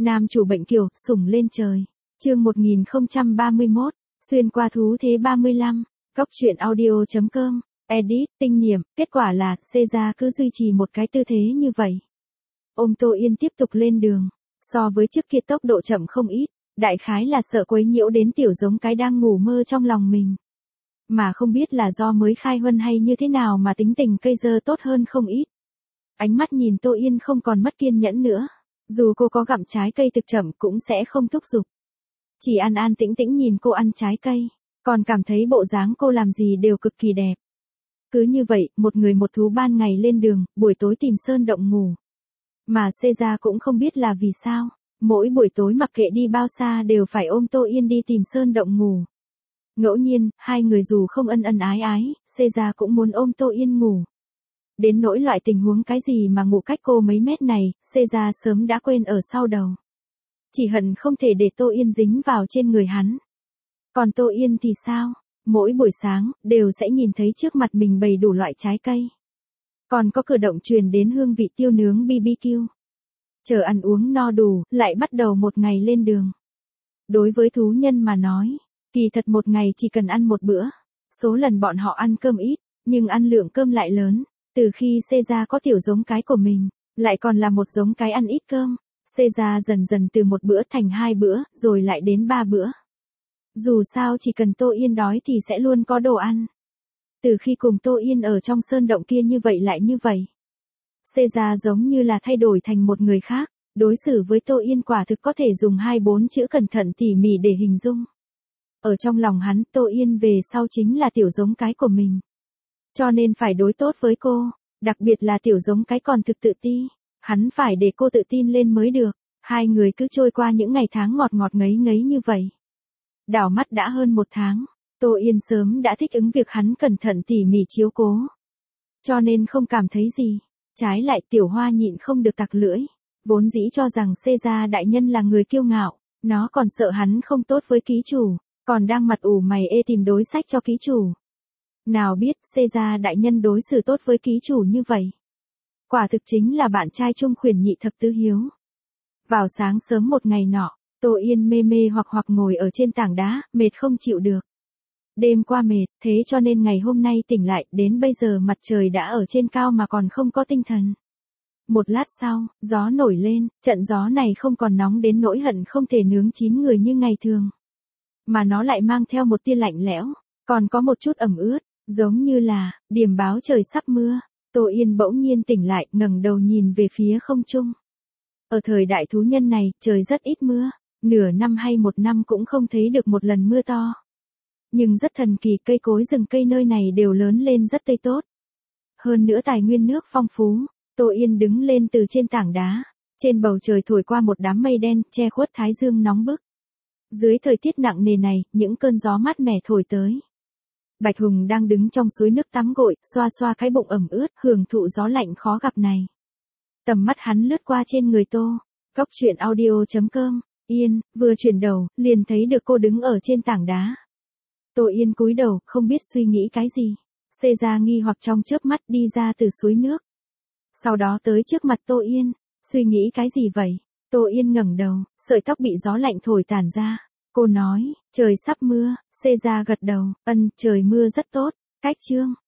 Nam chủ bệnh kiều, sủng lên trời. Chương 1031, xuyên qua thú thế 35. Góc truyện audio.com. Edit, tinh niệm, kết quả là, Caesar cứ duy trì một cái tư thế như vậy. Ôm Tô Yên tiếp tục lên đường. So với trước kia tốc độ chậm không ít, đại khái là sợ quấy nhiễu đến tiểu giống cái đang ngủ mơ trong lòng mình. Mà không biết là do mới khai huân hay như thế nào mà tính tình cây dơ tốt hơn không ít. Ánh mắt nhìn Tô Yên không còn mất kiên nhẫn nữa. Dù cô có gặm trái cây thực chậm cũng sẽ không thúc giục. Chỉ an an tĩnh tĩnh nhìn cô ăn trái cây, còn cảm thấy bộ dáng cô làm gì đều cực kỳ đẹp. Cứ như vậy, một người một thú ban ngày lên đường, buổi tối tìm sơn động ngủ. Mà Caesar cũng không biết là vì sao, mỗi buổi tối mặc kệ đi bao xa đều phải ôm Tô Yên đi tìm sơn động ngủ. Ngẫu nhiên, hai người dù không ân ân ái ái, Caesar cũng muốn ôm Tô Yên ngủ. Đến nỗi loại tình huống cái gì mà ngủ cách cô mấy mét này, Caesar sớm đã quên ở sau đầu. Chỉ hận không thể để Tô Yên dính vào trên người hắn. Còn Tô Yên thì sao? Mỗi buổi sáng, đều sẽ nhìn thấy trước mặt mình bày đủ loại trái cây. Còn có cử động truyền đến hương vị tiêu nướng BBQ. Chờ ăn uống no đủ, lại bắt đầu một ngày lên đường. Đối với thú nhân mà nói, kỳ thật một ngày chỉ cần ăn một bữa. Số lần bọn họ ăn cơm ít, nhưng ăn lượng cơm lại lớn. Từ khi Caesar có tiểu giống cái của mình, lại còn là một giống cái ăn ít cơm. Caesar dần dần từ một bữa thành 2 bữa, rồi lại đến 3 bữa. Dù sao chỉ cần Tô Yên đói thì sẽ luôn có đồ ăn. Từ khi cùng Tô Yên ở trong sơn động kia như vậy lại như vậy. Caesar giống như là thay đổi thành một người khác, đối xử với Tô Yên quả thực có thể dùng 2-4 chữ cẩn thận tỉ mỉ để hình dung. Ở trong lòng hắn, Tô Yên về sau chính là tiểu giống cái của mình. Cho nên phải đối tốt với cô, đặc biệt là tiểu giống cái còn thực tự ti. Hắn phải để cô tự tin lên mới được. Hai người cứ trôi qua những ngày tháng ngọt ngọt ngấy ngấy như vậy. Đảo mắt đã hơn 1 tháng, Tô Yên sớm đã thích ứng việc hắn cẩn thận tỉ mỉ chiếu cố. Cho nên không cảm thấy gì. Trái lại tiểu hoa nhịn không được tặc lưỡi. Vốn dĩ cho rằng Caesar đại nhân là người kiêu ngạo, nó còn sợ hắn không tốt với ký chủ, còn đang mặt ủ mày ê tìm đối sách cho ký chủ. Nào biết Caesar đại nhân đối xử tốt với ký chủ như vậy. Quả thực chính là bạn trai trung khuyển nhị thập tứ hiếu. Vào sáng sớm một ngày nọ, Tô Yên mê mê hoặc ngồi ở trên tảng đá, mệt không chịu được. Đêm qua mệt, thế cho nên ngày hôm nay tỉnh lại, đến bây giờ mặt trời đã ở trên cao mà còn không có tinh thần. Một lát sau, gió nổi lên, trận gió này không còn nóng đến nỗi hận không thể nướng chín người như ngày thường. Mà nó lại mang theo một tia lạnh lẽo, còn có một chút ẩm ướt, giống như là, điềm báo trời sắp mưa. Tô Yên bỗng nhiên tỉnh lại, ngẩng đầu nhìn về phía không trung. Ở thời đại thú nhân này, trời rất ít mưa, nửa năm hay 1 năm cũng không thấy được một lần mưa to. Nhưng rất thần kỳ, cây cối rừng cây nơi này đều lớn lên rất tươi tốt. Hơn nữa tài nguyên nước phong phú. Tô Yên đứng lên từ trên tảng đá. Trên bầu trời thổi qua một đám mây đen, che khuất thái dương nóng bức. Dưới thời tiết nặng nề này, những cơn gió mát mẻ thổi tới. Bạch Hùng đang đứng trong suối nước tắm gội, xoa xoa cái bụng ẩm ướt, hưởng thụ gió lạnh khó gặp này. Tầm mắt hắn lướt qua trên người Tô. Góc truyện audio.com. Yên, vừa chuyển đầu, liền thấy được cô đứng ở trên tảng đá. Tô Yên cúi đầu, không biết suy nghĩ cái gì. Caesar nghi hoặc trong chớp mắt đi ra từ suối nước. Sau đó tới trước mặt Tô Yên. Suy nghĩ cái gì vậy? Tô Yên ngẩng đầu, sợi tóc bị gió lạnh thổi tản ra. Cô nói, trời sắp mưa. Caesar gật đầu, trời mưa rất tốt. Cách chương.